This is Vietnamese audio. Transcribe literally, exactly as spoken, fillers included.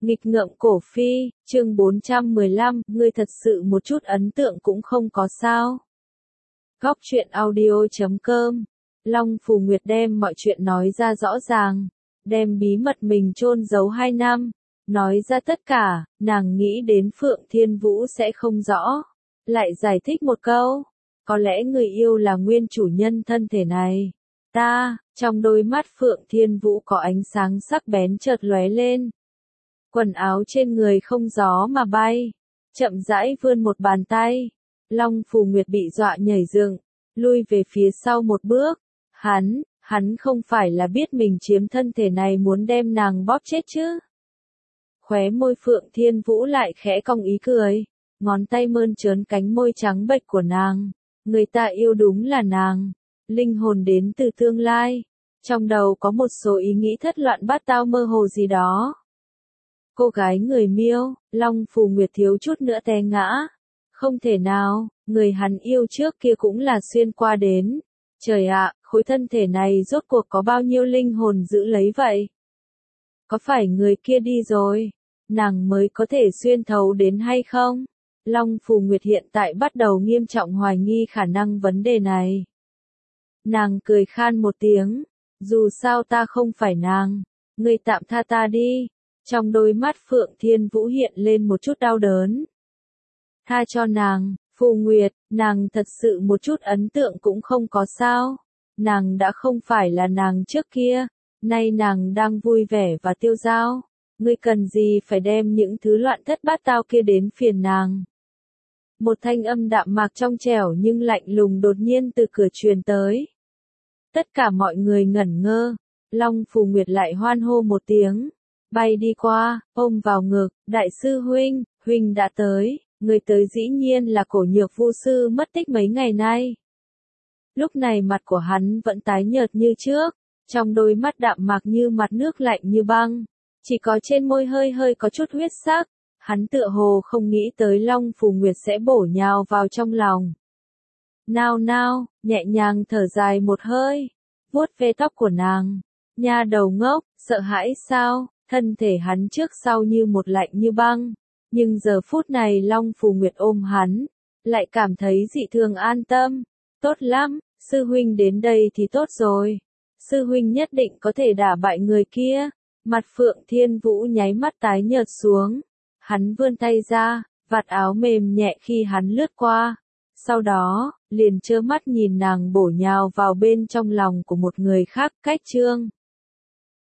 Nghịch ngợm cổ phi, chương bốn trăm mười lăm, ngươi thật sự một chút ấn tượng cũng không có sao. Góc truyện audio chấm com. Long Phù Nguyệt đem mọi chuyện nói ra rõ ràng, đem bí mật mình chôn giấu hai năm, nói ra tất cả, nàng nghĩ đến Phượng Thiên Vũ sẽ không rõ, lại giải thích một câu, có lẽ người yêu là nguyên chủ nhân thân thể này. Ta, trong đôi mắt Phượng Thiên Vũ có ánh sáng sắc bén chợt lóe lên. Quần áo trên người không gió mà bay, chậm rãi vươn một bàn tay. Long Phù Nguyệt bị dọa nhảy dựng, lui về phía sau một bước. Hắn, hắn không phải là biết mình chiếm thân thể này muốn đem nàng bóp chết chứ? Khóe môi Phượng Thiên Vũ lại khẽ cong ý cười, ngón tay mơn trớn cánh môi trắng bệch của nàng. Người ta yêu đúng là nàng, linh hồn đến từ tương lai. Trong đầu có một số ý nghĩ thất loạn bát tao mơ hồ gì đó. Cô gái người Miêu, Long Phù Nguyệt thiếu chút nữa té ngã. Không thể nào, người hắn yêu trước kia cũng là xuyên qua đến. Trời ạ, khối thân thể này rốt cuộc có bao nhiêu linh hồn giữ lấy vậy? Có phải người kia đi rồi, nàng mới có thể xuyên thấu đến hay không? Long Phù Nguyệt hiện tại bắt đầu nghiêm trọng hoài nghi khả năng vấn đề này. Nàng cười khan một tiếng, dù sao ta không phải nàng, ngươi tạm tha ta đi. Trong đôi mắt Phượng Thiên Vũ hiện lên một chút đau đớn. Tha cho nàng, Phù Nguyệt, nàng thật sự một chút ấn tượng cũng không có sao. Nàng đã không phải là nàng trước kia, nay nàng đang vui vẻ và tiêu dao. Ngươi cần gì phải đem những thứ loạn thất bát tao kia đến phiền nàng. Một thanh âm đạm mạc trong trẻo nhưng lạnh lùng đột nhiên từ cửa truyền tới. Tất cả mọi người ngẩn ngơ, Long Phù Nguyệt lại hoan hô một tiếng. Bay đi qua, ôm vào ngực, đại sư huynh, huynh đã tới, người tới dĩ nhiên là Cổ Nhược Vu sư mất tích mấy ngày nay. Lúc này mặt của hắn vẫn tái nhợt như trước, trong đôi mắt đạm mạc như mặt nước lạnh như băng, chỉ có trên môi hơi hơi có chút huyết sắc, hắn tựa hồ không nghĩ tới Long Phù Nguyệt sẽ bổ nhào vào trong lòng. Nao nao, nhẹ nhàng thở dài một hơi, vuốt ve tóc của nàng, nha đầu ngốc, sợ hãi sao? Thân thể hắn trước sau như một lạnh như băng, nhưng giờ phút này Long Phù Nguyệt ôm hắn, lại cảm thấy dị thường an tâm. Tốt lắm, sư huynh đến đây thì tốt rồi. Sư huynh nhất định có thể đả bại người kia. Mặt Phượng Thiên Vũ nháy mắt tái nhợt xuống. Hắn vươn tay ra, vạt áo mềm nhẹ khi hắn lướt qua. Sau đó, liền trơ mắt nhìn nàng bổ nhào vào bên trong lòng của một người khác. Cách chương